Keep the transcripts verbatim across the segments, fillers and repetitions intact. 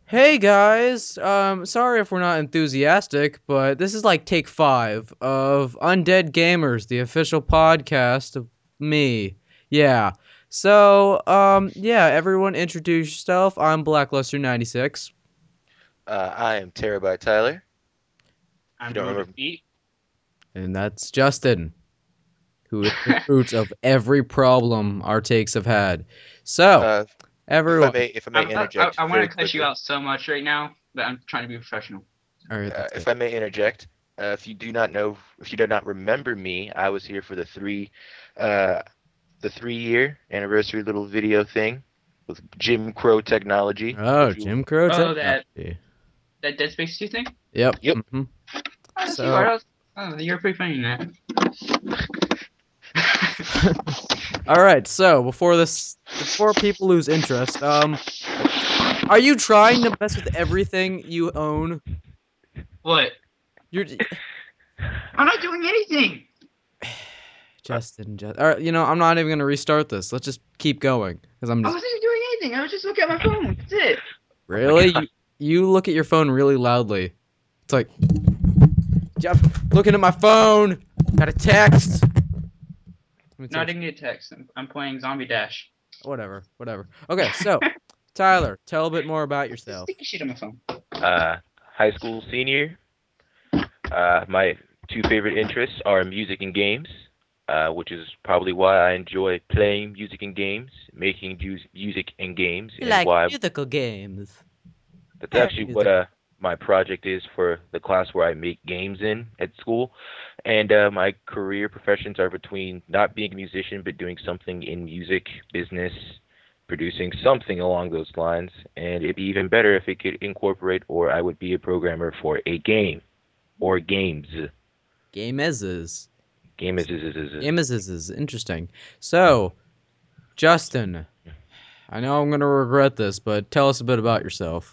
Hey guys, um, sorry if we're not enthusiastic, but this is like take five of Undead Gamers, the official podcast of me. Yeah. So, um, yeah, everyone introduce yourself. I'm Blackluster ninety-six, Uh, I am Terabyte Tyler. If you I'm don't Bro remember, Defeat. and that's Justin, who is the root of every problem our takes have had. So, uh, if I everyone, may, if I may I'm about, I, interject I very want to cut you quickly, out so much right now, but I'm trying to be professional. all right, uh, that's good. if I may interject, uh, if you do not know, if you do not remember me, I was here for the three, uh, the three-year anniversary little video thing with Jim Crow technology. Oh, If you, Jim Crow Oh, that technology. that Dead Space two thing? Yep. yep. Mm-hmm. Oh, that's you. So. I was, oh, you're pretty funny in that. All right, so before this, before people lose interest, um, are you trying to mess with everything you own? What? You're I'm not doing anything. Justin, just, all right, you know, I'm not even gonna restart this. Let's just keep going because I'm I just wasn't even doing anything. I was just looking at my phone. That's it. Oh my really God. you. You look at your phone really loudly. It's like Jeff looking at my phone. Got a text. Let me No, take I a didn't get a text. I'm, I'm playing Zombie Dash. whatever, whatever. Okay, so Tyler, tell a bit more about Just yourself. sticky shit on my phone. Uh, High school senior. Uh, my two favorite interests are music and games, uh, which is probably why I enjoy playing music and games, making ju- music and games, You and like why musical games. that's Very actually what musical. uh my project is for the class where I make games in at school. And uh, my career professions are between not being a musician but doing something in music business, producing something along those lines. And it'd be even better if it could incorporate, or I would be a programmer for a game or games. Game is is. Game is is is is. is. Game is is is interesting. So, Justin, I know I'm gonna regret this, but tell us a bit about yourself.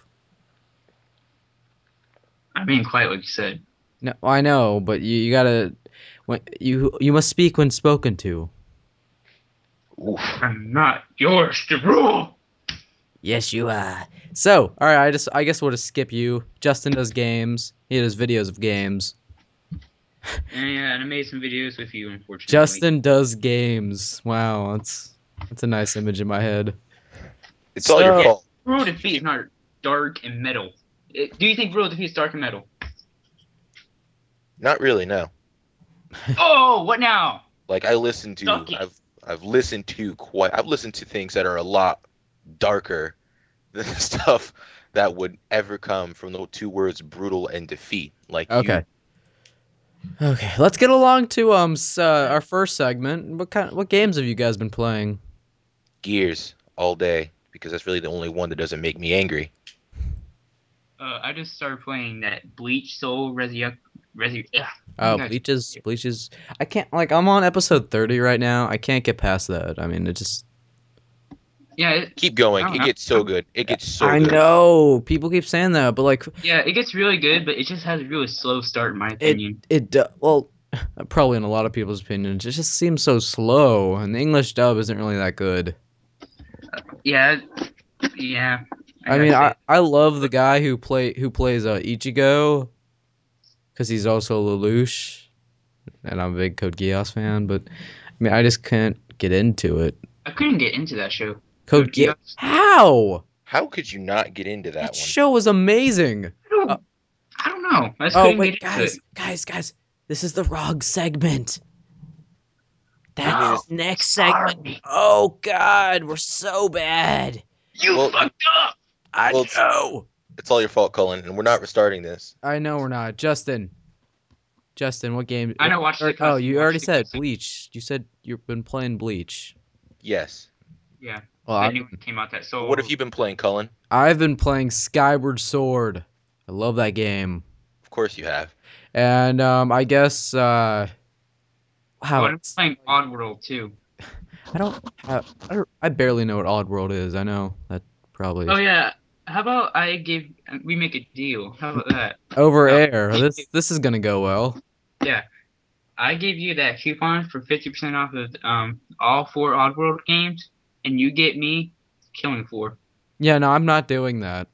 I'm being quiet, like you said. No, I know, but you, you gotta when you you must speak when spoken to. Oof. I'm not yours to rule. Yes, you are. So, all right, I just I guess we'll just skip you. Justin does games. He does videos of games. Yeah, and I made some videos with you, unfortunately. Justin does games. Wow, that's that's a nice image in my head. It's all your So, Yeah, fault. World You Defeat is keep not dark and metal. It- do you think World Defeat is dark and metal? not really, no. Oh, what now? Like I listen to Suck it. I've I've listened to quite I've listened to things that are a lot darker than the stuff that would ever come from the two words brutal and defeat. Like okay. you Okay, let's get along to um s- uh, our first segment. What kind what games have you guys been playing? gears all day because that's really the only one that doesn't make me angry. Uh, I just started playing that Bleach Soul Resurrect. Resu- Ugh. Oh my Uh god. Bleaches Bleaches I can't like I'm on episode thirty right now. I can't get past that. I mean, it just Yeah, it, Keep I going. don't It know. gets so good. It gets so I good. know people keep saying that, but like Yeah, it gets really good, but it just has a really slow start, in my it opinion. it do- well probably in a lot of people's opinions, it just seems so slow and the English dub isn't really that good. Yeah, yeah, I I gotta mean, I say. I love the guy who play who plays uh, Ichigo because he's also Lelouch, and I'm a big Code Geass fan. But I mean, I just can't get into it. I couldn't get into that show. Code Code Geass, Geass. how? How could you not get into That that one? show was amazing. I Uh, don't. I don't know. I just oh couldn't get wait, into it. guys, guys, guys, this is the wrong segment. What do you mean No, That's this? next segment. sorry. Oh God, we're so bad. You Well, you fucked up. I well it's know. it's all your fault, Cullen, and we're not restarting this. I know we're not. Justin, Justin, what game? I What? know. Watch the Oh, cutscene. you Watch already the said cutscene. Bleach. You said you've been playing Bleach. Yes. Yeah, Well, the I've new one came out. That Well, what have so. you been playing, Cullen? I've been playing Skyward Sword. I love that game. Of course you have. And um, I guess uh, Oh, wow, I'm it's playing like Oddworld too. I don't have I, don't, I barely know what Oddworld is. I know that probably Oh is yeah. How about I give we make a deal? How about that? over Uh, air. This this is gonna go well. yeah, I give you that coupon for fifty percent off of um all four Oddworld games, and you get me Killing Floor. Yeah, no, I'm not doing that.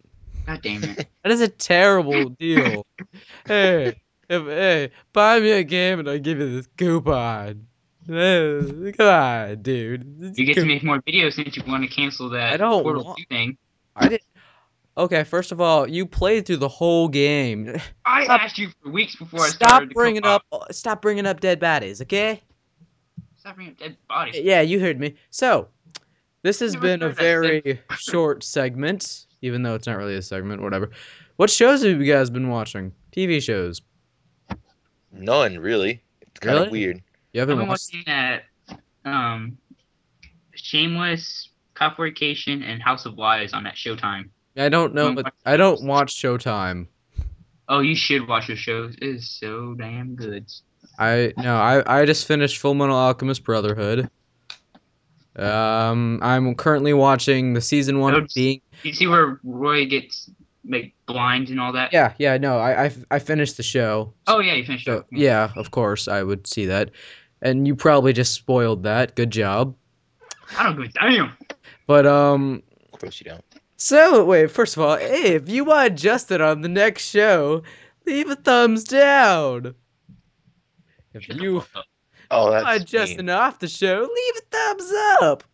God damn it. That is a terrible deal. Hey, if, hey, buy me a game and I give you this coupon. Eh, Come on, dude. It's You get to cool. make more videos since you want to cancel I that don't Portal want. two thing. I didn't. Okay, first of all, you played through the whole game. I Stop. asked you for weeks before I Stop started the bringing co-op. up. Stop bringing up dead baddies. Okay. Stop bringing up dead bodies. Yeah, you heard me. So, this has Never been a heard that said. very short segment, even though it's not really a segment. Whatever. What shows have you guys been watching? T V shows. None really. It's kind of Really? weird. You I've haven't been watched? watching that um Shameless, Copwarication, and House of Lies on that Showtime. I don't You know. wanna What, watch I those? don't watch Showtime. Oh, you should watch those shows. It is so damn good. I no. I I just finished Full Metal Alchemist Brotherhood. Um, I'm currently watching the season one Oh, of being. you see where Roy gets like blind and all that? Yeah, yeah. No, I I, I finished the show. Oh yeah, you finished So it. Yeah. yeah, of course I would see that, and you probably just spoiled that. Good job. I don't give a damn. But um, Of course you don't. so wait. First of all, hey, if you want Justin on the next show, leave a thumbs down. If Shut the you fuck up. Oh, that's want mean. Justin off the show, leave a thumbs up.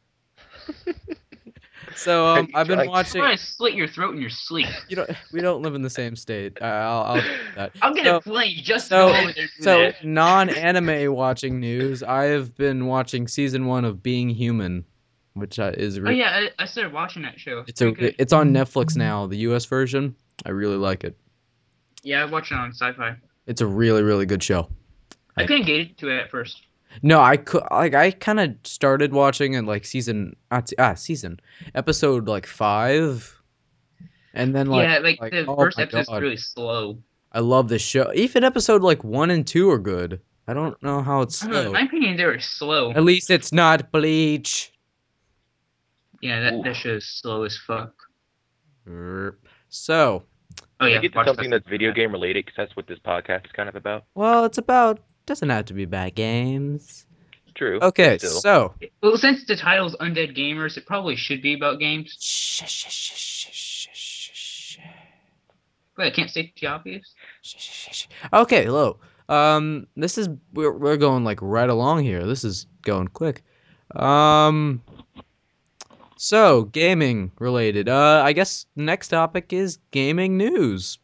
So Are um, you I've been trying I'm to? watching. gonna slit your throat in your sleep. You don't. We don't live in the same state. I- I'll I'll do that. I'm gonna So play you just to go so over in there and do so in that. non-anime watching news, I have been watching season one of Being Human, which uh, is Oh re- yeah, I, I started watching that show. It's it's a pretty good. it's on Netflix now, the U S version. I really like it. Yeah, I watched it on Sci-Fi. It's a really really good show. I I couldn't get into it at first. no, I could like I kind of started watching in like season ah, t- ah season episode like five, and then like Yeah, like like the oh first my episode's god, really slow. I love this show. Even episode like one and two are good. I don't know how it's I don't know. In slow. my opinion, they were slow. At least it's not Bleach. Yeah, that Ooh. that show's slow as fuck. Erp. So, Oh Can we yeah, get to watch something that. that's video game related? Because that's what this podcast is kind of about. well, it's about doesn't have to be bad games. True, but Okay, still. so Well, since the title's Undead Gamers, it probably should be about games. shh, shh, shh, shh, shh, shh, shh, But I can't state the obvious. shh, shh, shh. Okay, hello. Um, this is we're we're going like right along here. This is going quick. Um, so gaming related. Uh, I guess next topic is gaming news.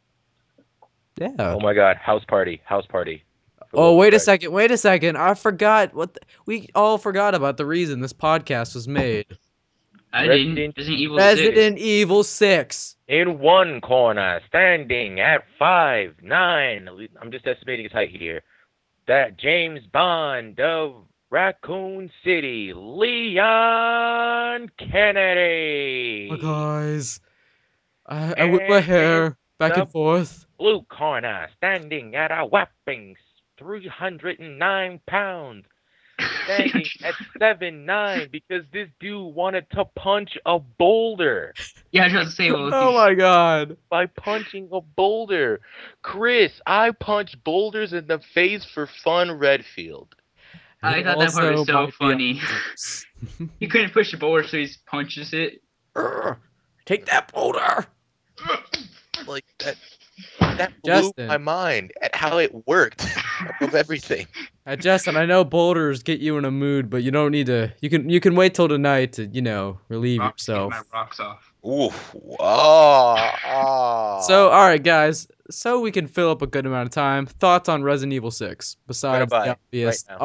Yeah. Oh my God, house party, house party. For Oh, Little wait a Fred. second. Wait a second. I forgot what the, we all forgot about the reason this podcast was made. I didn't. Resident Resident Evil six. Resident Evil six. in one corner, standing at five nine. I'm just estimating his height here. That James Bond of Raccoon City, Leon Oh, Kennedy. guys. I, I whip my And in hair back and the forth. blue corner, standing at a whopping three hundred nine pounds, standing at seven nine because this dude wanted to punch a boulder Yeah, I was about to say, well, Oh he's, my god. by punching a boulder. Chris, I punch boulders in the face for fun, Redfield. He I thought that part was also so might be funny. autistic. He couldn't push the boulder, so he punches it. Urgh, take that boulder. Like that that blew my Justin. mind at how it worked above everything. Uh, Justin, I know boulders get you in a mood, but you don't need to. You can you can wait till tonight to you know relieve Rocks get my yourself. rocks off. Oof. Oh, So, oh. all right, guys. So we can fill up a good amount of time. Thoughts on Resident Evil six I'm gonna besides the buy right obvious. now.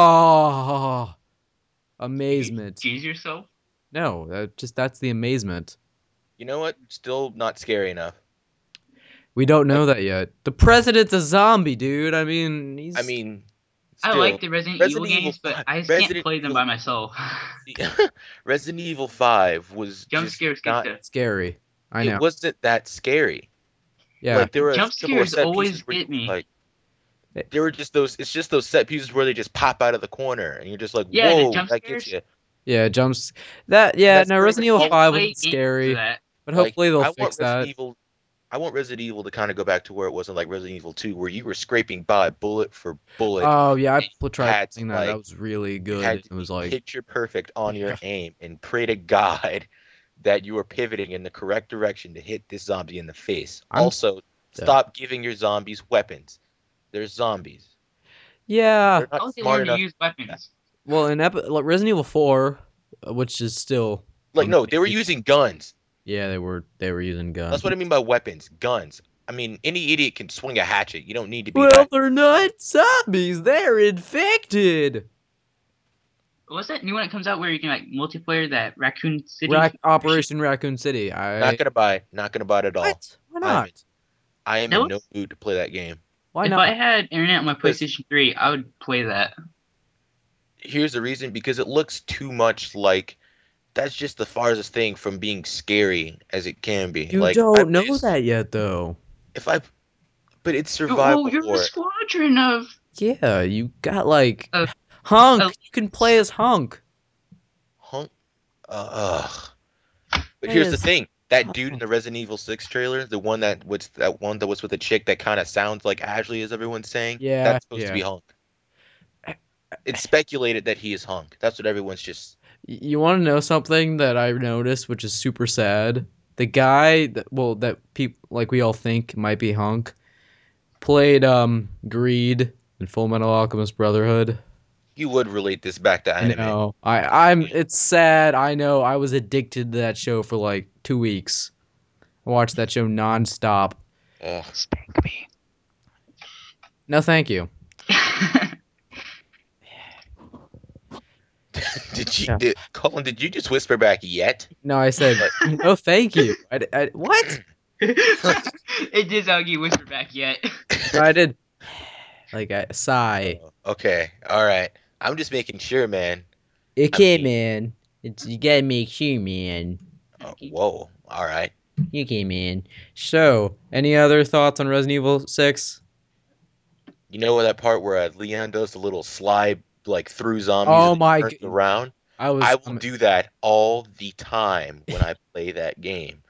Oh, Did you amazement. cheese yourself? No, that just that's the amazement. You know what? Still not scary enough. We don't Like, know that yet. The president's a zombie, dude. I mean, I he's mean, I like still the Resident Evil Resident Evil games, but five. I just can't Resident play them Evil by myself. Resident Evil five was Jump just scares get not. the scary. I It know. wasn't that scary. Yeah. Like there were a jump couple of scares set always pieces where you get me. like there were just those. It's just those set pieces where they just pop out of the corner, and you're just like, Yeah, the "Whoa, jump that gets scares. you." Yeah, jumps. That And yeah. that's No, pretty I much Resident Evil all. can't five play wasn't games for scary, that. but Like hopefully they'll I want fix Resident that. Evil. I want Resident Evil to kind of go back to where it wasn't like Resident Evil two, where you were scraping by bullet for bullet, Oh yeah, I and pl- you tried had to playing that. That like was really you good. had It to was be like, picture perfect on your yeah, aim and pray to God that you are pivoting in the correct direction to hit this zombie in the face. I'm Also, yeah. stop giving your zombies weapons. They're zombies. Yeah. They're not How would they smart learn to enough. use weapons? Well, in Epi- like Resident Evil four, uh, which is still Like, no, they were amazing. using guns. Yeah, they were they were using guns. That's what I mean by weapons. Guns. I mean, any idiot can swing a hatchet. You don't need to be Well, that. they're not zombies. They're infected. What's that new one that comes out where you can like multiplayer that Raccoon Rac- City? Operation Raccoon City. Not I gonna buy. Not gonna buy it at all. what? Why I am. In, not? I am That in no was, mood to play that game. Why if I not? had internet on my Because PlayStation three, I would play that. here's the reason. Because it looks too much like that's just the farthest thing from being scary as it can be. You Like if I don't play, know that yet, though. if I, but it's Oh, survival you're in a horror. squadron of Yeah, you got like of Hunk. You can play elites. as Hunk. Hunk. Uh, ugh. But Play here's the as thing. That dude in Hunk. the Resident Evil six trailer, the one that was that one that was with a chick that kind of sounds like Ashley, as everyone's saying, Yeah, that's supposed to yeah. be Hunk. It's speculated that he is Hunk. That's what everyone's just. Y- You want to know something that I noticed, which is super sad? The guy that well that people like we all think might be Hunk played um Greed in Full Metal Alchemist Brotherhood. You would relate this back to I anime. know. I I'm it's sad. I know. I was addicted to that show for like two weeks. I watched that show nonstop. Ugh. Spank me. No, thank you. Did you, Yeah. did, Colin? Did you just whisper back yet? No, I said Like, no, thank you. I, I what? It did sound like you whispered back yet. No, I did like a sigh. oh, okay, all right. I'm just making sure, man. I Okay, mean, man. It's you gotta make sure, man. uh, whoa, all right. Okay, man. So, any other thoughts on Resident Evil six? You know that part where uh, Leon does the little slide like through zombies Oh and my then turns g- around? I was I will um, do that all the time when I play that game.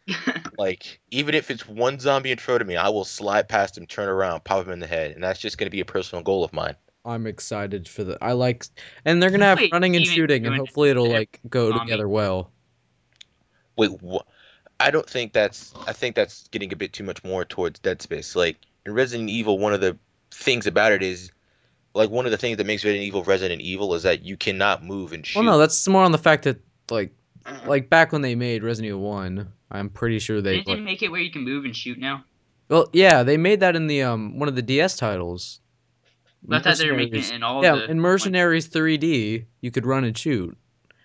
Like, even if it's one zombie in front of me, I will slide past him, turn around, pop him in the head, and that's just going to be a personal goal of mine. I'm excited for the I like and they're gonna have Wait, running and even shooting and doing hopefully it'll it to every like go zombie. together well. Wait, what? I don't think that's. I think that's getting a bit too much more towards Dead Space. Like in Resident Evil, one of the things about it is like one of the things that makes Resident Evil Resident Evil is that you cannot move and Well, no, shoot. that's more on the fact that like like back when they made Resident Evil one, I'm pretty sure they Didn't they like make it where you can move and shoot now? well, yeah, they made that in the um one of the D S titles. But I thought they were making it Mercenaries. in all Yeah, the in ones. Mercenaries three D, you could run and shoot.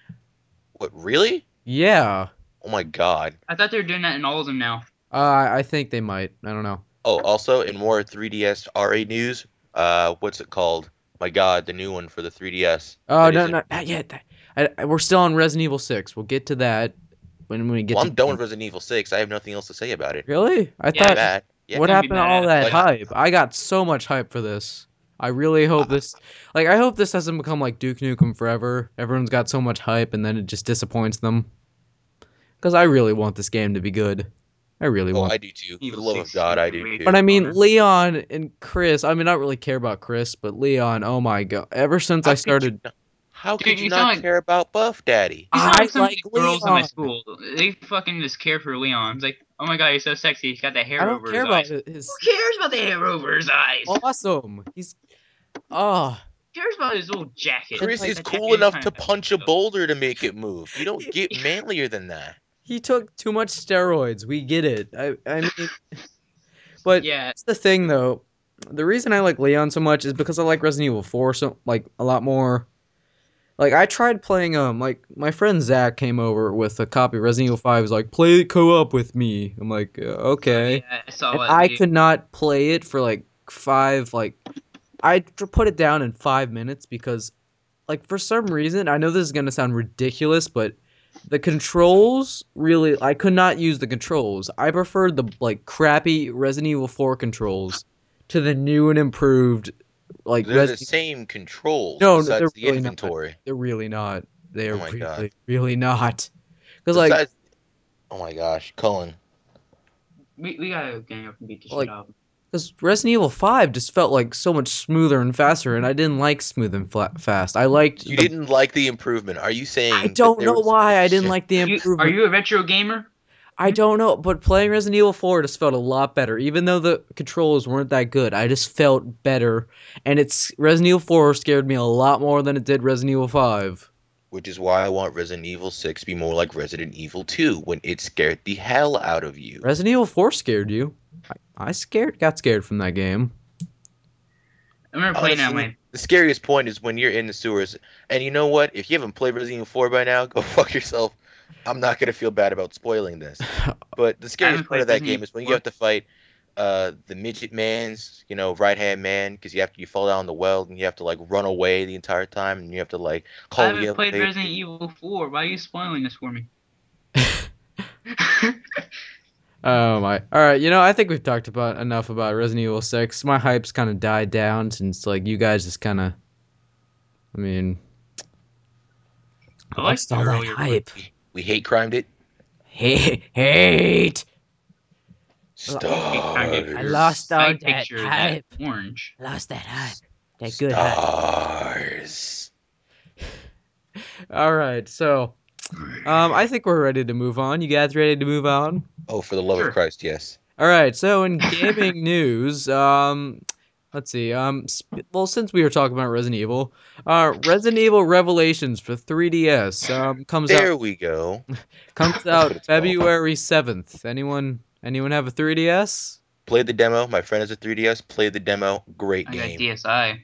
What really? Yeah. Oh my God. I thought they were doing that in all of them now. Uh, I think they might. I don't know. Oh, also in more three D S R A news, uh, what's it called? My God, the new one for the three D S Oh that no, isn't. no, not yet. I, I, we're still on Resident Evil six. We'll get to that when we get Well, to I'm done with games. Resident Evil six. I have nothing else to say about it. Really? I Yeah, I'm thought it's, mad. Yeah. it's what gonna be happened to all that Like I, badass. hype? I got so much hype for this. I really hope I, this, like, I hope this doesn't become like Duke Nukem Forever. Everyone's got so much hype and then it just disappoints them. Because I really want this game to be good. I really oh, want. I do too. For Evil the love of Six God, is I gonna do be But too. I mean, fun. Leon and Chris. I mean, I don't really care about Chris, but Leon. Oh my god! Ever since I How could you started, not, how Dude, could you you not sound like care about Buff Daddy? you sound I like some of like the girls in my Leon. school. They fucking just care for Leon. It's like, oh my god, he's so sexy. He's got that I hair don't over care his about eyes. his. Who cares about the hair over his eyes? Who Awesome. He's oh, cares about his little jacket? and Chris like is That cool jacket is enough kind to of. punch a boulder to make it move. You don't get manlier than that. he took too much steroids. We get it. I I mean, but Yeah. that's the thing though. The reason I like Leon so much is because I like Resident Evil four so like a lot more. Like I tried playing um like my friend Zach came over with a copy of Resident Evil five. He's like, play it co-op with me. I'm like, "Uh, Oh okay. yeah, I saw And that I video. could not play it for like five like I put it down in five minutes because like for some reason I know this is gonna sound ridiculous, but the controls really I could not use the controls. I preferred the like crappy Resident Evil four controls to the new and improved like They're the Resident. same controls No, no, they're besides the really not. inventory. They're really not. They Oh are my God. really, really not. Because like, Besides, oh my gosh, Cullen. We we gotta gang up and beat the shit like out of him. Because Resident Evil five just felt like so much smoother and faster, and I didn't like smooth and flat, fast. I liked You the. didn't like the improvement. Are you I saying that don't there know was why I didn't friction? like the You are improvement. you a retro gamer? I don't know, but playing Resident Evil four just felt a lot better. Even though the controls weren't that good, I just felt better. And it's Resident Evil four scared me a lot more than it did Resident Evil five. Which is why I want Resident Evil six to be more like Resident Evil two when it scared the hell out of you. Resident Evil four scared you. I, I scared, got scared from that game. I remember playing that on Honestly, my. the scariest point is when you're in the sewers. And you know what? If you haven't played Resident Evil four by now, go fuck yourself. I'm not gonna feel bad about spoiling this. But the I haven't scariest part played of that Resident game Evil is when you four. have to fight uh the midget man's, you know, right hand man, because you have to you fall down the well and you have to like run away the entire time and you have to like I call the haven't played elevator. Resident Evil four. Why are you spoiling this for me? Oh my. Alright, you know, I think we've talked about enough about Resident Evil six. My hype's kind of died down since, like, you guys just kind of. I mean, I liked lost it all that earlier, but hype. We, we hate crimed it. Hate. Hate. it kind of I your lost Stars. all side that picture that hype. orange. I lost that hype. That good hype. Stars. All right, so um, I think we're ready to move on. You guys ready to move on? Oh, for the love of Sure. Christ, yes. All right, so in gaming news, um, let's see. Um, sp- well, since we were talking about Resident Evil, uh, Resident Evil Revelations for three D S um comes out There we go. comes That's out what it's called. February seventh. Anyone anyone have a three D S? Played the demo. My friend has a three D S. Played the demo. Great I got game. D S I.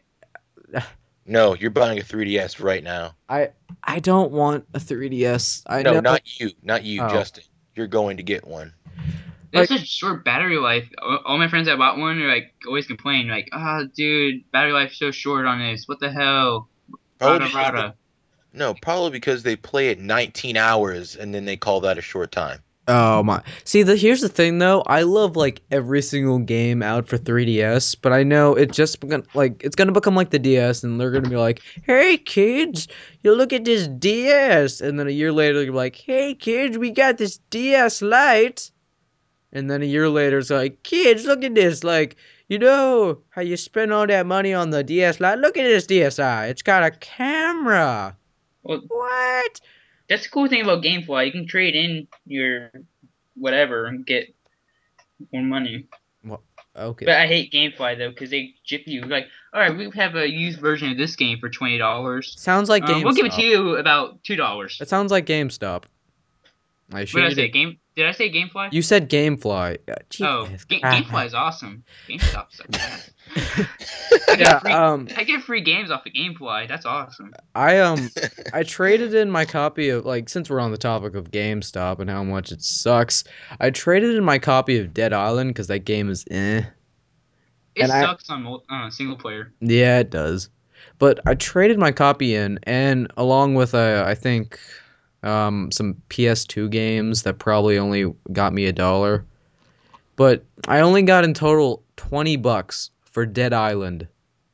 No, you're buying a three D S right now. I I don't want a three D S. I No, know. not you. Not you, Oh, Justin. You're going to get one. There's like such short battery life. All all my friends that bought one are like always complain, like, "Ah, dude, battery life's so short on this. What the hell?" Probably Rada because they, rada. no, probably because they play it nineteen hours and then they call that a short time. Oh my. See, the here's the thing though. I love like every single game out for three D S, but I know it just gonna like it's gonna become like the D S and they're gonna be like, "Hey kids, you look at this D S." And then a year later they're like, "Hey kids, we got this D S Lite." And then a year later it's like, "Kids, look at this. Like, you know how you spend all that money on the D S Lite? Look at this D S I. It's got a camera." Well, What? that's the cool thing about GameFly. You can trade in your whatever and get more money. Well, okay. But I hate GameFly though, because they jip you like, all right, we have a used version of this game for twenty dollars. Sounds like Um, we'll give it to GameStop. you about two dollars. It sounds like GameStop. I What did I assure you say? did. Game? Did I say GameFly? You said GameFly. Uh, Oh, Jesus Ga- GameFly Christ. is awesome. GameStop sucks ass. I get Yeah, free. um, I get free games off of GameFly. That's awesome. I um, I traded in my copy of like since we're on the topic of GameStop and how much it sucks, I traded in my copy of Dead Island because that game is eh, It and I sucks on mul- uh, single player. yeah it does, but I traded my copy in and along with uh, I think um some P S two games that probably only got me a dollar, but I only got in total twenty bucks for Dead Island.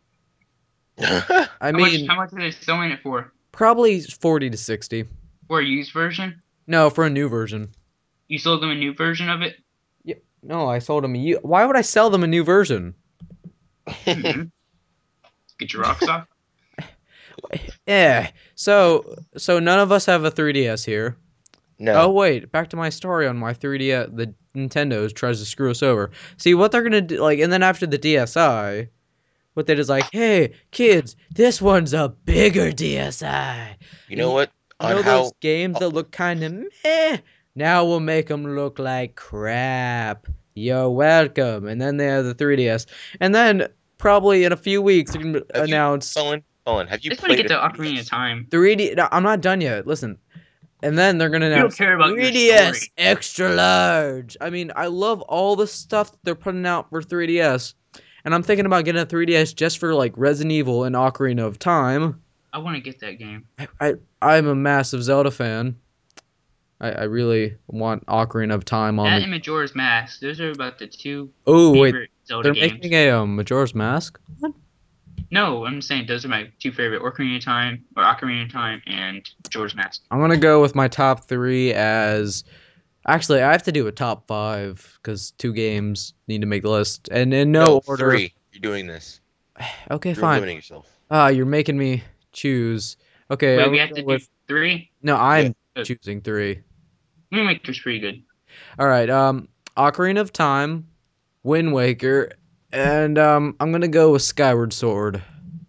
I How much? mean, How much are they selling it for? probably forty to sixty. For a used version? No, for a new version. You sold them a new version of it? Yeah, no, I sold them a u- Why would I sell them a new version? Hmm. Get your rocks off. Yeah. So, so none of us have a three D S here. Oh No. wait, back to my story on why three D S the Nintendo tries to screw us over. See what they're gonna do, like, and then after the D S i, what they did is like, hey kids, this one's a bigger D S i. You know You, what? you On know those how games uh, that look kind of meh? Now we'll make them look like crap. You're welcome. And then they have the three D S, and then probably in a few weeks they're gonna have you announce Colin, Colin, have I you just want to played get a the Ocarina of three D S? Time. three D. No, I'm not done yet. Listen. And then they're gonna We don't announce care about your three D S story. extra large. I mean, I love all the stuff they're putting out for three D S, and I'm thinking about getting a three D S just for like Resident Evil and Ocarina of Time. I want to get that game. I, I I'm a massive Zelda fan. I, I really want Ocarina of Time on That the. and Majora's Mask. Those are about the two Oh wait, favorite Zelda they're games. making a um, Majora's Mask. What? No, I'm saying those are my two favorite: Ocarina of Time or Ocarina of Time and Majora's Mask. I'm gonna go with my top three as Actually, I have to do a top five because two games need to make the list, and in no No, order. three. You're doing this. Okay, You're fine. limiting yourself. Ah, you're making me choose. Okay, Wait, I'm we gonna have go to do with. three. No, Yeah. I'm Uh, choosing three. Wind Waker's pretty good. All right. Um, Ocarina of Time, Wind Waker, and um, I'm gonna go with Skyward Sword.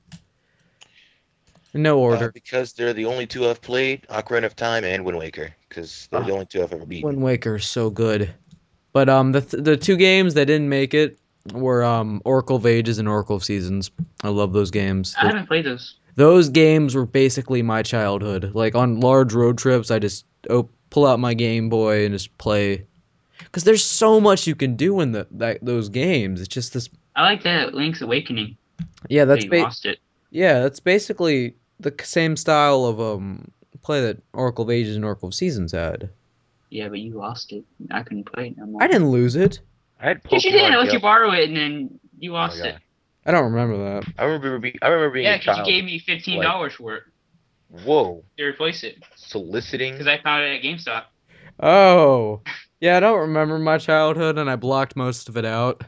In no Uh, order. because they're the only two I've played, Ocarina of Time and Wind Waker, because they're Ah, the only two I've ever beaten. Wind Waker is so good. But um, the th- the two games that didn't make it were um Oracle of Ages and Oracle of Seasons. I love those games. I Those, haven't played those. those games were basically my childhood. Like on large road trips, I just oh, pull out my Game Boy and just play. Cause there's so much you can do in the that those games. It's just this. I like that Link's Awakening, Yeah, but that's you ba- lost it. yeah, that's basically the c- same style of um play that Oracle of Ages and Oracle of Seasons had. Yeah, but you lost it. I couldn't play it no I more. didn't lose it. I had Yes, you did. I Pokemon let you Yellow. borrow it, and then you Oh my lost it. god. I don't remember that. I remember being, I remember being Yeah, a because you child, gave me fifteen like, dollars for it whoa, to replace it. Because soliciting. I found it at GameStop. Oh, yeah, I don't remember my childhood, and I blocked most of it out.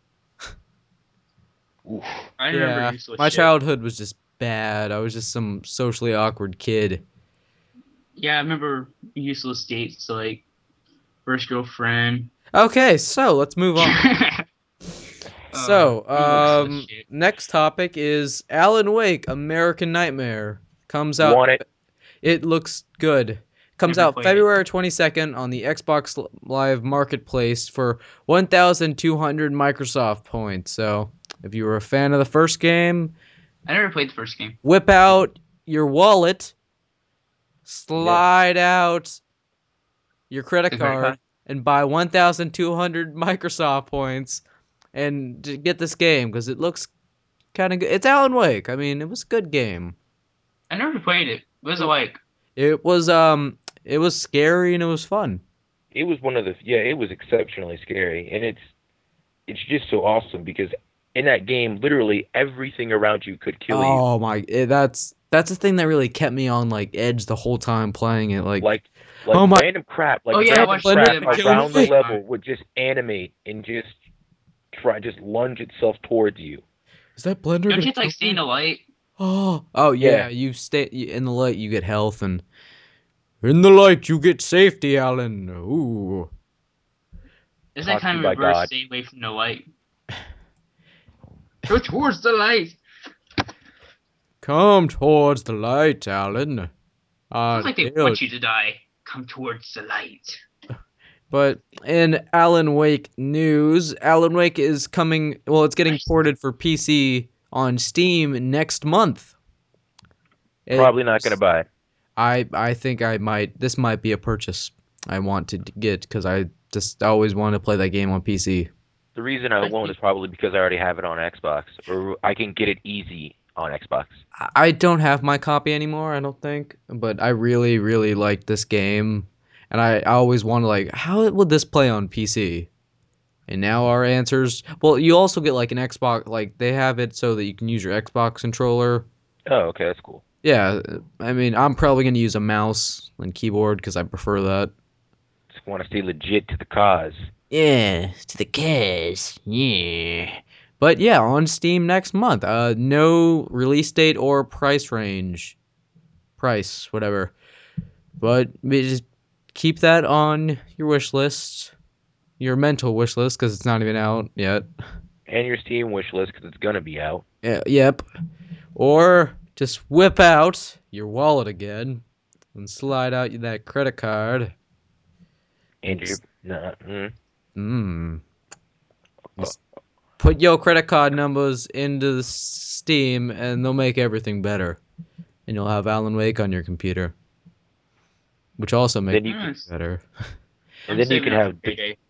Oof. I remember Yeah, useless my shit. childhood was just bad. I was just some socially awkward kid. Yeah, I remember useless dates like first girlfriend. Okay, so let's move on. uh, So, useless um, shit. next topic is Alan Wake: American Nightmare. Comes out. Want it? It looks good. Comes Never out played it. February twenty-second on the Xbox Live Marketplace for one thousand two hundred Microsoft points. So, if you were a fan of the first game, I never played the first game. whip out your wallet, Yeah. slide out your credit The credit card, card. and buy one thousand two hundred Microsoft points and to get this game because it looks kind of good. It's Alan Wake. I mean, it was a good game. I never played it. What was it like? It was um, it was scary and it was fun. It was one of the yeah. It was exceptionally scary, and it's it's just so awesome because in that game, literally everything around you could kill you. Oh my, eh, that's that's the thing that really kept me on like edge the whole time playing it. Like, Like like oh my, random crap, like Oh is yeah, I that random watched blender crap the gonna kill around the Microsoft me? stream on it. level would just animate and just try just lunge itself towards you. Is that blender Don't gonna you have to like kill stay in me? the light? Oh, oh Yeah, yeah, you stay you- in the light, you get health, and in the light you get safety, Alan. Ooh. Isn't that taught to kind you of by reverse? God. Stay away from the light. Go towards the light. Come towards the light, Alan. Ah, Sounds like they Dale. want you to die. Come towards the light. But in Alan Wake news, Alan Wake is coming. Well, it's getting Nice. ported for P C on Steam next month. It, Probably not gonna buy it. I, I think I might. This might be a purchase I want to get because I just always want to play that game on P C. The reason I I won't think is probably because I already have it on Xbox, or I can get it easy on Xbox. I I don't have my copy anymore. I don't think, but I really, really like this game, and I, I always want to like, how would this play on P C? And now our answers. Well, you also get like an Xbox. Like they have it so that you can use your Xbox controller. Oh, okay, that's cool. Yeah, I mean, I'm probably gonna use a mouse and keyboard because I prefer that. Just want to stay legit to the cause. Yeah, to the cause. Yeah. But yeah, on Steam next month. Uh, no release date or price range. Price, whatever. But we just keep that on your wish list, your mental wish list, because it's not even out yet. And your Steam wish list because it's gonna be out. Yeah, yep. Or just whip out your wallet again and slide out that credit card And and your nah, mm, mm, uh, just put your credit card numbers into the Steam and they'll make everything better. And you'll have Alan Wake on your computer, which also makes then you I'm, can, it better. and I'm then you saving can up for have. Big, payday.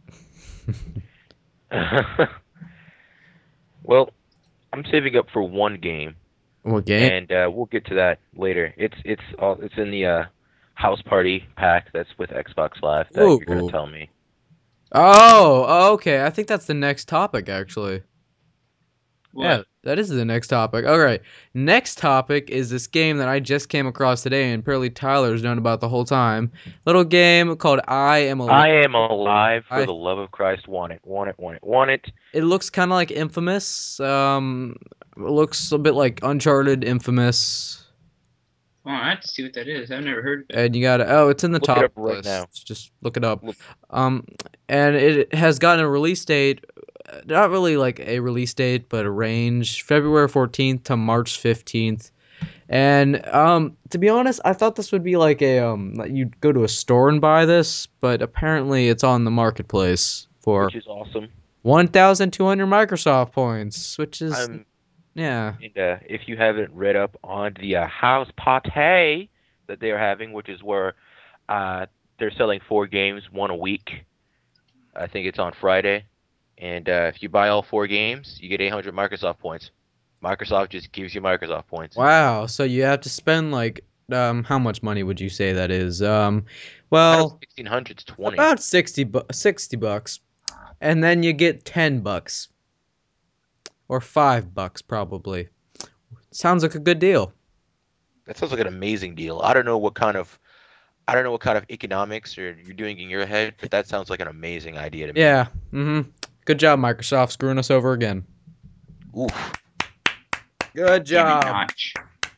well, I'm saving up for one game, What game? and uh, we'll get to that later. It's it's all it's in the uh, house party pack that's with Xbox Live that you're gonna Ooh. tell me. Oh, okay. I think that's the next topic, actually. Yeah, What? That is the next topic. All right. Next topic is this game that I just came across today, and apparently Tyler's known about the whole time. Little game called I Am I Alive. am alive for I, the love of Christ. Want it, want it, want it, want it. it looks kind of like Infamous. Um, it looks a bit like Uncharted, Infamous. Well, I have to see what that is. I've never heard of it. And you got to oh, it's in the Look it top up right list. now. Just look it up. Look, Um, and it has gotten a release date, uh, not really like a release date, but a range, February fourteenth to March fifteenth. And um, to be honest, I thought this would be like a um, like you'd go to a store and buy this, but apparently it's on the marketplace for which is awesome. one thousand two hundred Microsoft points, which is I'm yeah. and uh, if you haven't read up on the uh, house party that they are having, which is where uh, they're selling four games, one a week. I think it's on Friday, and uh, if you buy all four games, you get eight hundred Microsoft points. Microsoft just gives you Microsoft points. Wow, so you have to spend like um, how much money would you say that is? Um, Out of well, sixteen hundred, it's twenty. about sixty bu- sixty bucks, and then you get ten bucks or five bucks probably. Sounds like a good deal. That sounds like an amazing deal. I don't know what kind of I don't know what kind of economics you're, you're doing in your head, but that sounds like an amazing idea to me. Yeah. Mm-hmm. Good job, Microsoft, screwing us over again. Oof. Good Damn it, job. Notch.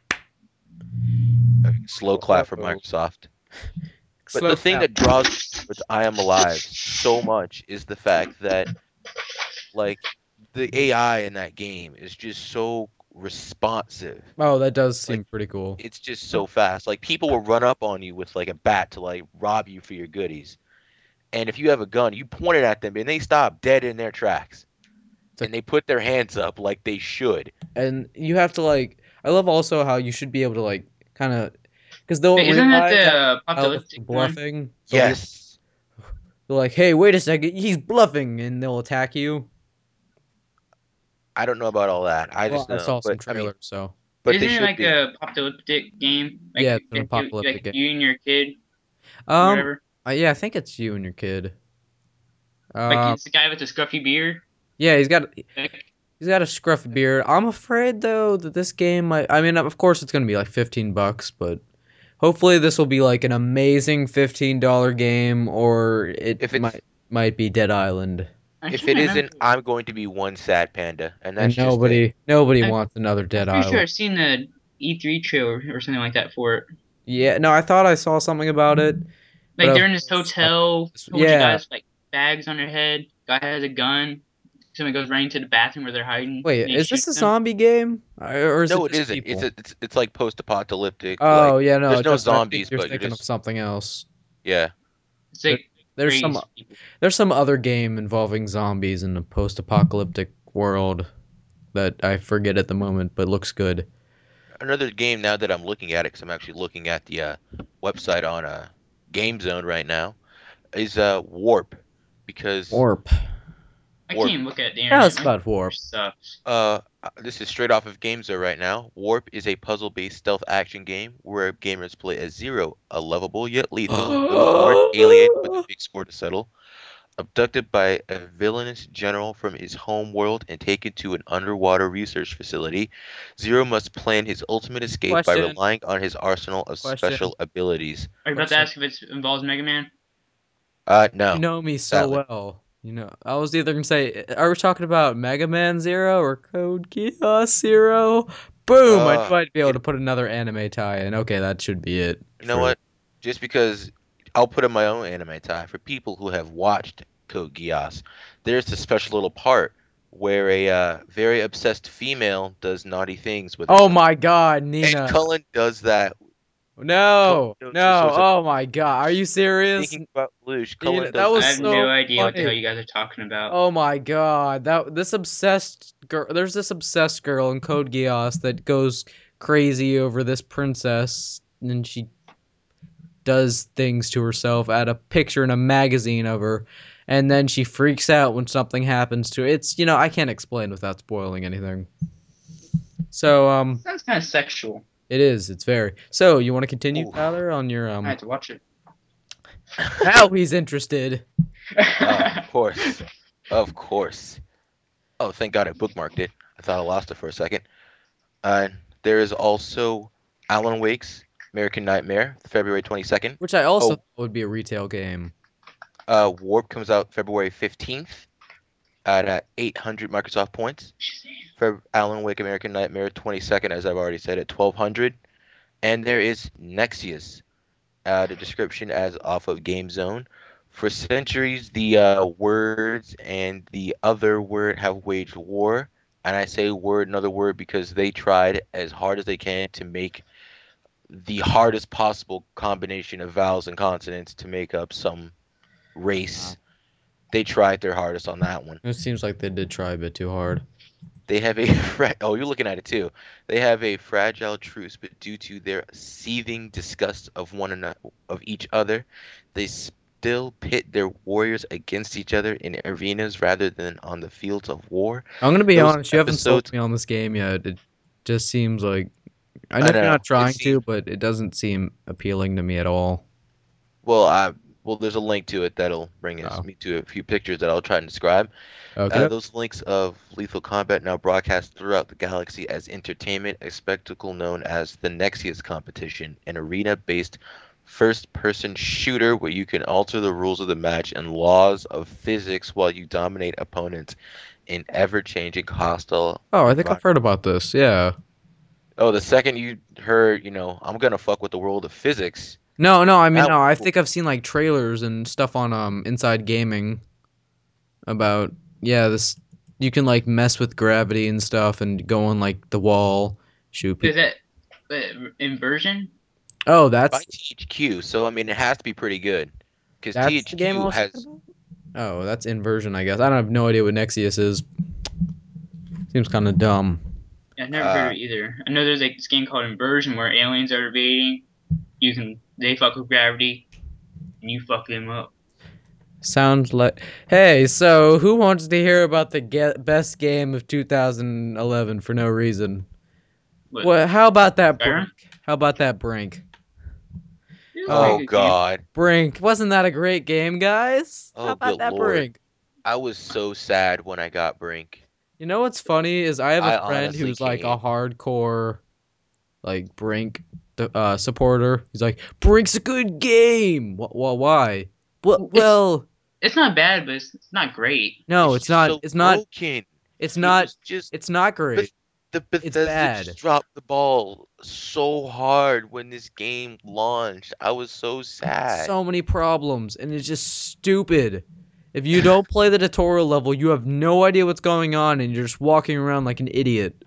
A slow clap for Whoa. Microsoft. But Slow the thing clap. that draws me with I Am Alive so much is the fact that like the A I in that game is just so responsive. Oh, that does Like seem pretty cool. it's just so fast. Like people will run up on you with like a bat to like rob you for your goodies. And if you have a gun, you point it at them and they stop dead in their tracks. It's a, And they put their hands up like they should. and you have to like. I love also how you should be able to like kind of, because they'll Wait, isn't that realize the that uh, oh, if apocalyptic you're one? bluffing. They'll be Yes. they're like, hey, wait a second, he's bluffing, and they'll attack you. I don't know about all that. I Well, just I know. saw some But I mean, trailers, so but they Isn't it should like be. a apocalyptic game? Like yeah, you, it's an like apocalyptic game. you and your kid, Um, whatever. uh, yeah, I think it's you and your kid. Like Um, it's the guy with the scruffy beard. yeah, he's got Like, he's got a scruffy beard. I'm afraid though that this game might. I mean, of course it's gonna be like fifteen bucks, but hopefully this will be like an amazing fifteen dollar game, or it If it's might might be Dead Island, I'm if trying it to remember. isn't, I'm going to be one sad panda, and and that's just it. nobody nobody I'm, wants another I'm Dead pretty sure Island. I've seen the E three trailer or something like that for it. Yeah, no, I thought I saw something about it, but Like of they're in this course, of hotel, course, a whole bunch of yeah. guys with, like bags on their head. Guy has a gun. Somebody goes running to the bathroom where they're hiding, Wait, and he is this a shoots them. zombie game, or or is it No, it just isn't. It's people? a, it's it's like post-apocalyptic. Like Oh yeah, no, there's no just I think zombies, you're but you're thinking of just something else. yeah. It's There, like there's some crazy people. there's some other game involving zombies in a post-apocalyptic world that I forget at the moment, but looks good. Another game now that I'm looking at it, because I'm actually looking at the uh, website on uh, Game Zone right now, is uh, Warp, because Warp. I can't Warp. even look at the Tell internet. us My about computer Warp. sucks. Uh, uh, this is straight off of GameZone right now. Warp is a puzzle-based stealth action game where gamers play as Zero, a lovable yet lethal, though smart alien with a big score to settle. Abducted by a villainous general from his home world and taken to an underwater research facility, Zero must plan his ultimate escape by Question. relying on his arsenal of Question. special abilities. Are you about to Question. ask if it involves Mega Man? Uh, You no, know me so sadly. well. You know, I was either gonna say, are we talking about Mega Man Zero or Code Geass Zero? Boom! I Uh, knew I'd be able it, to put another anime tie-in. Okay, that should be it you know for. what? Just because I'll put in my own anime tie for people who have watched Code Geass, there's a special little part where a uh, very obsessed female does naughty things with Oh herself. my God, And Nina! Cullen does that. Cullen No, shows her no! sorts of Oh my God, are you serious, thinking about Lelouch. Cullen Nina? That does I was that. have no so idea what the hell funny. you guys are talking about. Oh my God, that this obsessed girl. There's this obsessed girl in Code Geass that goes crazy over this princess, and she does things to herself at a picture in a magazine of her, and then she freaks out when something happens to her. It's, you know, I can't explain without spoiling anything. So um Sounds kind of sexual. it is, it's very. So you want to continue, Oof. Tyler, on your I um have to watch it. now he's interested. Uh, of course. Of course. Oh, thank God I bookmarked it. I thought I lost it for a second. Uh, there is also Alan Wake's American Nightmare, February twenty-second. Which I also Oh, thought would be a retail game. uh, Warp comes out February fifteenth at uh, eight hundred Microsoft points. For Alan Wake American Nightmare, twenty-second, as I've already said, at twelve hundred. And there is Nexius, uh, the description as off of GameZone. For centuries, the uh, words and the other word have waged war. And I say word, another word, because they tried as hard as they can to make the hardest possible combination of vowels and consonants to make up some Wow. race. They tried their hardest on that one. It seems like they did try a bit too hard. They have a fra- oh, you're looking at it too. They have a fragile truce, but due to their seething disgust of one another, of each other, they still pit their warriors against each other in arenas rather than on the fields of war. I'm gonna be Those honest, you haven't sold episodes, me on this game yet. It just seems like I I know you're know not it trying seems to, but it doesn't seem appealing to me at all. well. I well, there's a link to it that'll bring us Oh. me to a few pictures that I'll try and describe. Uh, Okay. those links of Lethal Combat now broadcast throughout the galaxy as entertainment, a spectacle known as the Nexius Competition, an arena-based first-person shooter where you can alter the rules of the match and laws of physics while you dominate opponents in ever-changing hostile Oh, I think I've environments. heard about this. Yeah. Oh, the second you heard, you know, I'm gonna fuck with the world of physics. No, no, I mean That no, I was think I've seen like trailers and stuff on um Inside Gaming about yeah, this you can like mess with gravity and stuff and go on like the wall, shoot Is people. that uh, inversion? Oh, by that's T H Q, so I mean it has to be pretty good because that's the game I T H Q was thinking has. about? Oh, that's inversion, I guess. I don't have no idea what Nexius is. Seems kind of dumb. I've never heard of Uh, it either. I know there's like this game called Inversion where aliens are invading. You can they fuck with gravity and you fuck them up. Sounds like. Hey, so who wants to hear about the ge- best game of two thousand eleven for no reason? What Well, how about that Skyrim? Brink? How about that Brink? It was a pretty Oh, oh good game. God. Brink, wasn't that a great game, guys? How Oh, about good that Lord. Brink? I was so sad when I got Brink. You know what's funny is I have a I friend honestly who's like a can't. hardcore like Brink uh, supporter. He's like, Brink's a good game. Well, why? Well, It's well, it's not bad, but it's, it's not great. no, It's it's just not. so It's not. broken. It's It not. was just It's not Beth- great. the It's Bethesda just bad. dropped the ball so hard when this game launched. I was so sad. So many problems, and it's just stupid. If you don't play the tutorial level, you have no idea what's going on, and you're just walking around like an idiot.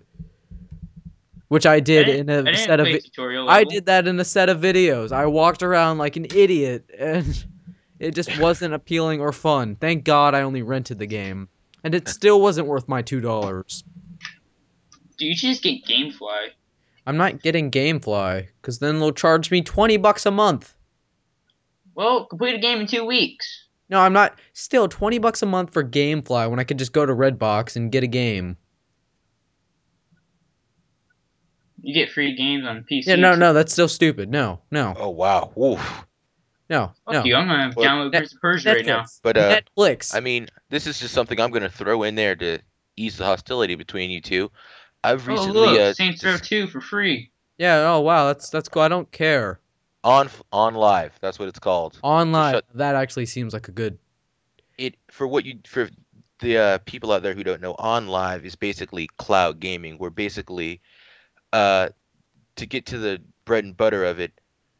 Which I I did didn't in I a set didn't of. play Vi- tutorial I level. did that in a set of videos. I walked around like an idiot, and it just wasn't appealing or fun. Thank God I only rented the game, and it still wasn't worth my two dollars. Do you just get GameFly? I'm not getting GameFly, cause then they'll charge me twenty bucks a month. Well, complete a game in two weeks. No, I'm not. Still, twenty bucks a month for GameFly when I could just go to Redbox and get a game. You get free games on Yeah, P C no, too. no, that's still stupid. No, no, Oh wow. Oof. no, Fuck no. you! I'm gonna But download Net- Prince of Persia right now. Netflix. but uh I Netflix. mean, this is just something I'm gonna throw in there to ease the hostility between you two. I've Oh recently look, uh Saints Row dis- two for free. Yeah, oh wow, that's that's cool. I don't care. on on live, that's what it's called. On To live, shut that actually seems like a good. it for what you for the uh, people out there who don't know, on live is basically cloud gaming, where basically uh to get to the bread and butter of it,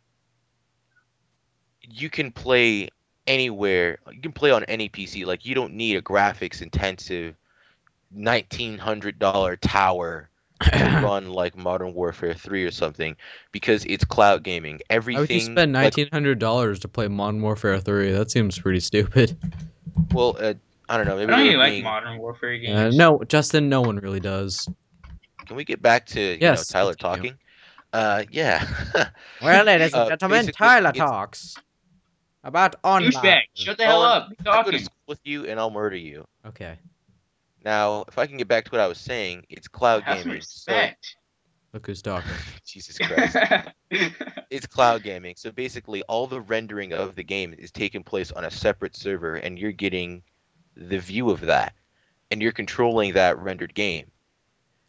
you can play anywhere. You can play on any P C. Like you don't need a graphics intensive nineteen hundred dollar tower to Why run like Modern Warfare three or something because it's cloud gaming. would you Everything spend like nineteen hundred dollars to play Modern Warfare three? That seems pretty stupid. well, uh, I don't know, I maybe don't they were even like being. Modern Warfare Uh, games. no, Justin, no one really does. Can we get back to, you know, Yes, Tyler continue. talking? Uh yeah. Well, ladies and uh gentlemen, basically Tyler it's talks about online. Douchebag, shut the hell on up. Be I go to talking. school with you and I'll murder you. Okay, Now, if I can get back to what I was saying, it's cloud Have some gaming. So, respect. look who's talking. Jesus Christ. It's cloud gaming. So basically all the rendering of the game is taking place on a separate server and you're getting the view of that and you're controlling that rendered game.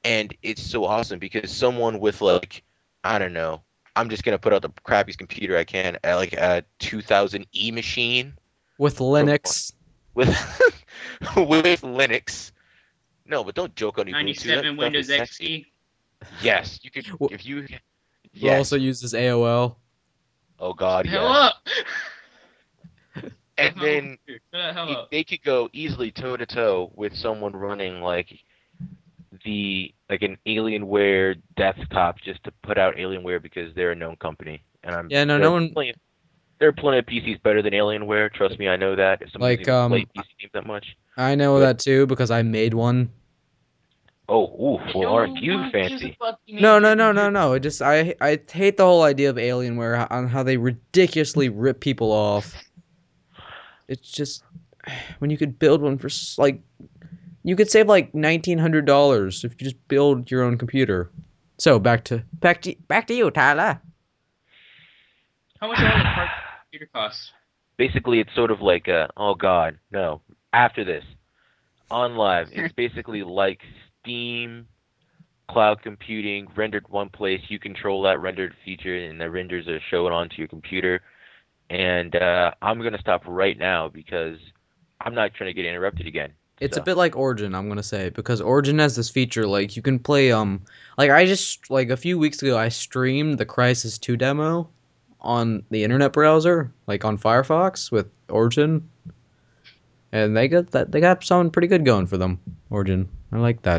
and it's so awesome because someone with like I don't know, I'm just gonna put out the crappiest computer I can, at like a two thousand E machine With from Linux. with with Linux. No, but don't joke on Ubuntu. That ninety-seven stuff is Windows sexy. X P. Yes, you could W- if you. What also Yes. uses A O L. Oh God, Hell yes. up. And Hell then Shut the hell it, up. they could go easily toe to toe with someone running like the like an Alienware desktop just to put out Alienware because they're a known company. And I'm Yeah, no, there no are one plenty there are plenty of P Cs better than Alienware. Trust me, I know that. If somebody doesn't like even play um P C games that much. I know But that too because I made one. oh, ooh, well, aren't you Who gives a fancy? fuck you No, made no, your no, no, computer? no. It just I I hate the whole idea of Alienware on how they ridiculously rip people off. It's just when you could build one for s- like you could save like nineteen hundred dollars if you just build your own computer. So back to back to back to you, Tyler. How much are all the parts of the computer cost? Basically, it's sort of like uh oh God, no. After this, on live, it's basically like Steam cloud computing rendered one place. You control that rendered feature, and the renders are shown onto your computer. And uh, I'm gonna stop right now because I'm not trying to get interrupted again. It's a So, bit like Origin, I'm gonna say, because Origin has this feature like you can play um like I just like a few weeks ago I streamed the Crysis two demo on the internet browser, like on Firefox with Origin, and they got that they got something pretty good going for them. Origin, I like that.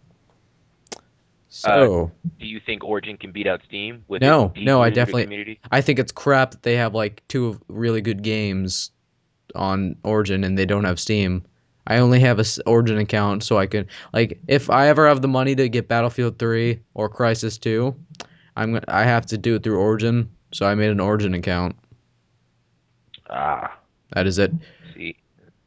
uh, So do you think Origin can beat out Steam with its no, no, I deep-rooted definitely community? I think it's crap that they have like two really good games on Origin and they don't have Steam. I only have a s- Origin account so I can like if I ever have the money to get Battlefield three or Crysis two, I'm gonna I have to do it through Origin. So I made an Origin account. Ah, That is it. see,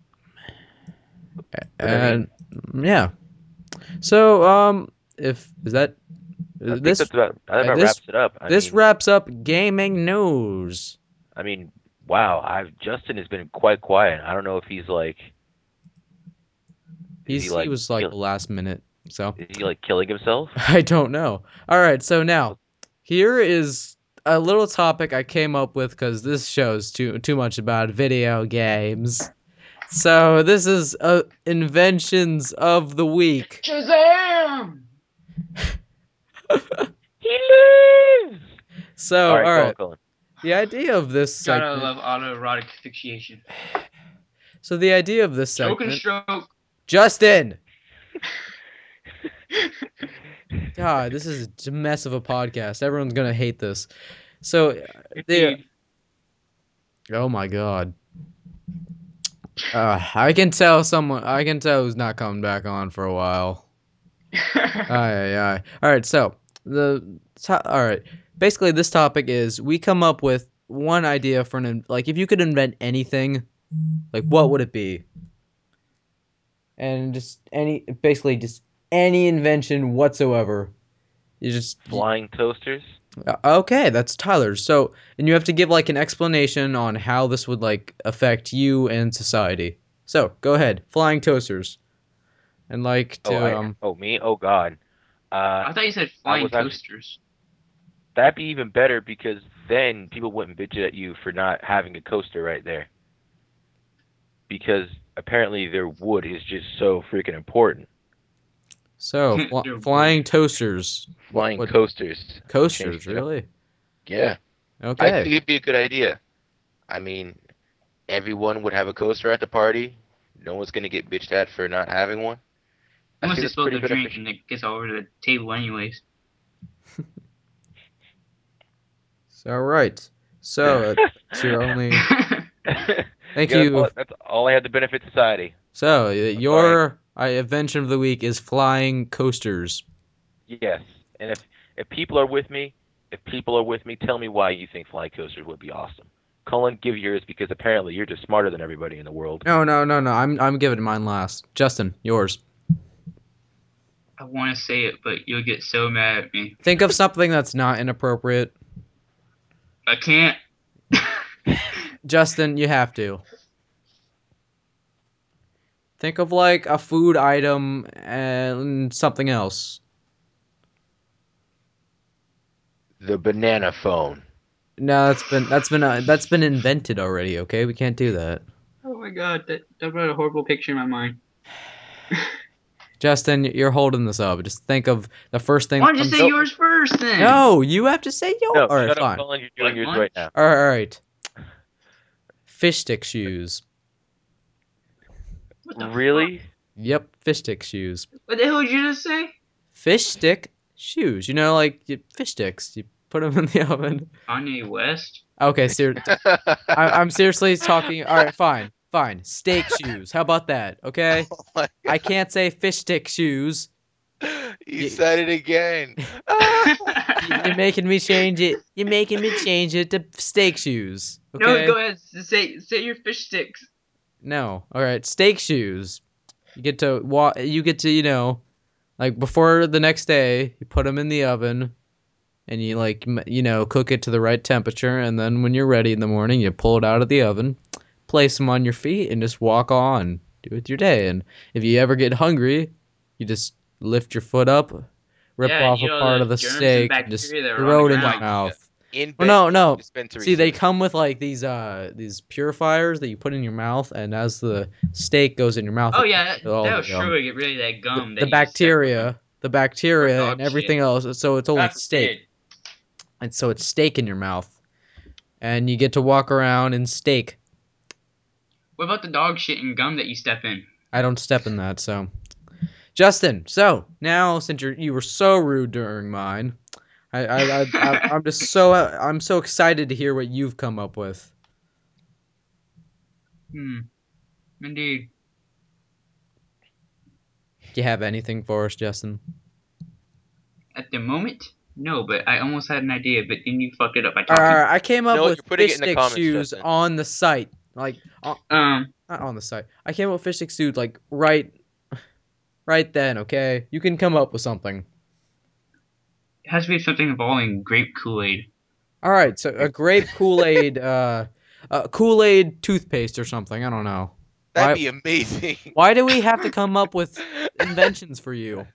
but I mean, And yeah. So um if is that I think this that's about that uh, about this wraps it up. I this mean, wraps up gaming news. I mean, wow, I've Justin has been quite quiet. I don't know if he's like, is he He's he like, was like kill, the last minute. So is he like killing himself? I don't know. All right, so now here is a little topic I came up with because this shows too too much about video games. So this is uh, inventions of the week. Shazam! He lives. So All all right, go on, right, Colin. the idea of this Gotta segment. love autoerotic asphyxiation. So the idea of this Choke and segment. stroke. Justin. God, this is a mess of a podcast. Everyone's gonna hate this. So the Indeed. oh my god. Uh, I can tell someone. I can tell who's not coming back on for a while. Aye, aye, aye. All right. So the to- all right. Basically, this topic is we come up with one idea for an in- like if you could invent anything, like what would it be? And just any, basically just any invention whatsoever. You just y- Flying toasters. uh, okay. That's Tyler's. So and you have to give like an explanation on how this would like affect you and society. So go ahead. Flying toasters. And like Oh, to I. um Oh, me. Oh God. Uh, I thought you said I flying was actually. toasters. That'd be even better because then people wouldn't bitch at you for not having a coaster right there. Because apparently their wood is just so freaking important. so fl- They're wood. flying toasters. What Flying what coasters. coasters Changing it up. really? Yeah. I Okay. think it'd be a good idea. I mean, everyone would have a coaster at the party. No one's gonna get bitched at for not having one. I Unless see they that's spill pretty their drink beneficial. and it gets all over the table anyways. So right. So uh, that's your only. Thank Yeah, that's all. you. That's all I had to benefit society. So uh, I'm sorry. your uh, invention of the week is flying coasters. Yes, and if if people are with me, if people are with me, tell me why you think flying coasters would be awesome. Colin, give yours because apparently you're just smarter than everybody in the world. No, no, no, no. I'm I'm giving mine last. Justin, yours. I want to say it, but you'll get so mad at me. Think of something that's not inappropriate. I can't. Justin, you have to. Think of like a food item and something else. The banana phone. No, that's been that's been uh, that's been invented already. Okay, we can't do that. Oh my god, that that brought a horrible picture in my mind. Justin, you're holding this up. Just think of the first thing Why that don't you comes. say Nope. yours first then? No, you have to say yo. No, All right, shut up, fine. Colin. You're doing Like yours lunch? right now. All right, all right. Fish stick shoes. What the fuck? Really? Yep, fish stick shoes. What the hell did you just say? Fish stick shoes. You know, like you, fish sticks. You put them in the oven. Kanye West? Okay, ser- I, I'm seriously talking. All right, fine, fine. Steak shoes. How about that? Okay. Oh my I god. can't say fish stick shoes. You You, said it again. you're making me change it. You're making me change it to steak shoes. No, Okay. go ahead. Say say your fish sticks. No. All right. Steak shoes. You get to wa- You get to you know, like before the next day, you put them in the oven, and you like m- you know cook it to the right temperature, and then when you're ready in the morning, you pull it out of the oven, place them on your feet, and just walk on. Do it your day. And if you ever get hungry, you just lift your foot up, rip Yeah, off eat a all part the of the germs and steak, and just bacteria that were on the throw it in It's your like ground. uh, mouth. Well, invent no, no. dispensary See, they system. come with like these uh these purifiers that you put in your mouth, and as the steak goes in your mouth, Oh it yeah, kills that, all that'll the um surely get rid of that the, gum the that you stuck on. bacteria, the Or bacteria dog and everything shit. else. So it's only God steak, forbid. and so it's steak in your mouth, and you get to walk around in steak. What about the dog shit and gum that you step in? I don't step in that, so Justin. So now, since you you were so rude during mine, I I, I I I'm just so I'm so excited to hear what you've come up with. Hmm. Indeed. Do you have anything for us, Justin? At the moment, no, but I almost had an idea, but then you fucked it up by All right, all talking. right, I came up No, with you're putting it fish in the stick comments, shoes Justin. on the site, like on, Um, not on the site. I came up with fish stick shoes like right, right then. Okay, you can come up with something. it has to be something involving grape Kool-Aid. All right, so a grape Kool Aid, uh, uh Kool Aid toothpaste or something. I don't know. That'd Why? be amazing. Why do we have to come up with inventions for you?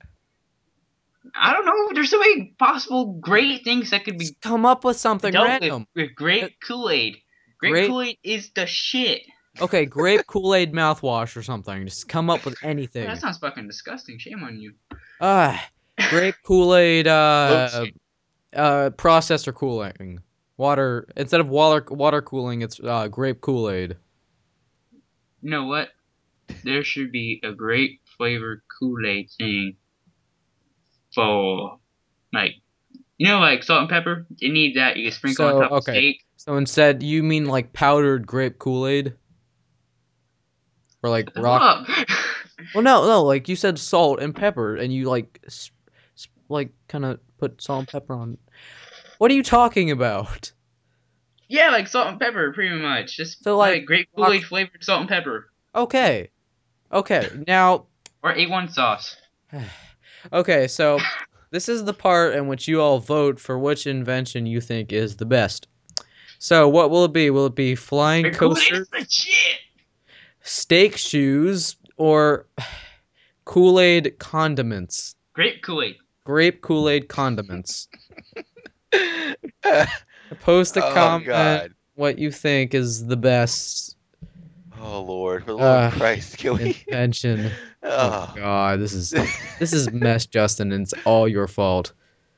I don't know. There's so many possible great things that could be Just come up with something dealt with random. with Uh, grape Kool-Aid. Grape Grape. Kool-Aid is the shit. Okay, grape Kool Aid mouthwash or something. Just come up with Oh, that anything. sounds fucking disgusting. Shame on you. Ah, grape Kool Aid. Uh, Lotion. uh, processor cooling. Water instead of water water cooling, it's uh, grape Kool Aid. You know what? There should be a grape flavored Kool-Aid thing for like you know like salt and pepper. You need that. You can sprinkle on So top of okay, steak. so instead you mean like powdered grape Kool Aid or like What the rock? fuck? Well, no, no, like you said salt and pepper, and you like s- s- like kind of put salt and pepper on. What are you talking about? Yeah, like salt and pepper, pretty much. Just So like like grape rock. Kool-Aid flavored salt and pepper, Okay, okay. Now, or A one sauce. okay. So this is the part in which you all vote for which invention you think is the best. So what will it be? Will it be flying Grape Kool-Aid is coasters, the shit. steak shoes, or Kool-Aid condiments? Grape Kool-Aid. Grape Kool-Aid condiments. Post a Oh comment God. what you think is the best Oh Lord. For the love of uh Christ, can we? invention. Oh Oh. God, this is this is mess, Justin, and it's all your fault.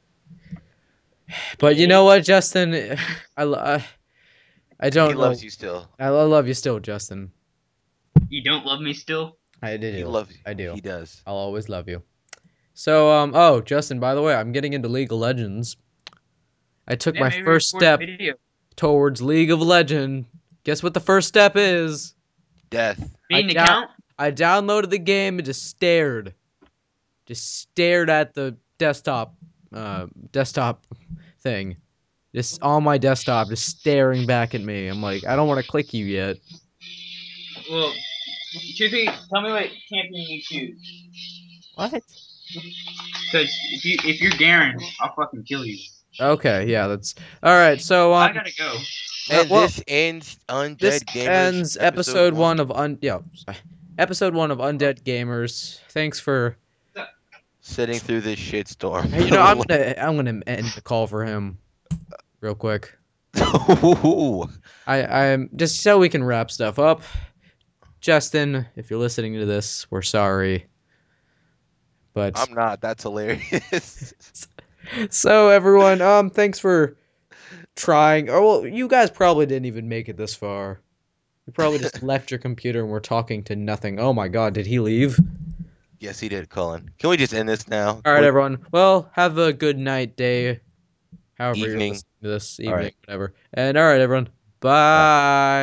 But you know what, Justin? I lo- I, I He don't loves know. you still. I lo- love you still, Justin. You don't love me still? I He do. loves you. I do. He does. I'll always love you. So um oh, Justin, by the way, I'm getting into League of Legends. I took Yeah, my maybe first record a step video. towards League of Legend. Guess what the first step is? Death. I Beat an down account? I downloaded the game and just stared. Just stared at the desktop uh desktop thing. Just on my desktop, just staring back at me. I'm like, I don't want to click you yet. Well, choose me. Tell me what champion you choose. What? Because if you if you're Garen, I'll fucking kill you. Okay, yeah, that's all right. So I um, gotta go. uh, And well, this ends this Undead Gamers ends episode episode one. one of un yeah, sorry. Episode one of Undead Gamers. Thanks for Sitting through this shitstorm. Hey, you know, I'm gonna I'm gonna end the call for him real quick. Ooh. I I'm just so we can wrap stuff up. Justin, if you're listening to this, we're sorry. But I'm not. That's hilarious. so everyone, um, thanks for trying. Oh well, you guys probably didn't even make it this far. You probably just left your computer and we're talking to nothing. Oh my God, did he leave? Yes, he did, Cullen. Can we just end this now? All Can right, we everyone. Well, have a good night, day, however you're evening? listening to this All evening, right. whatever. And all right, everyone. Bye. Bye.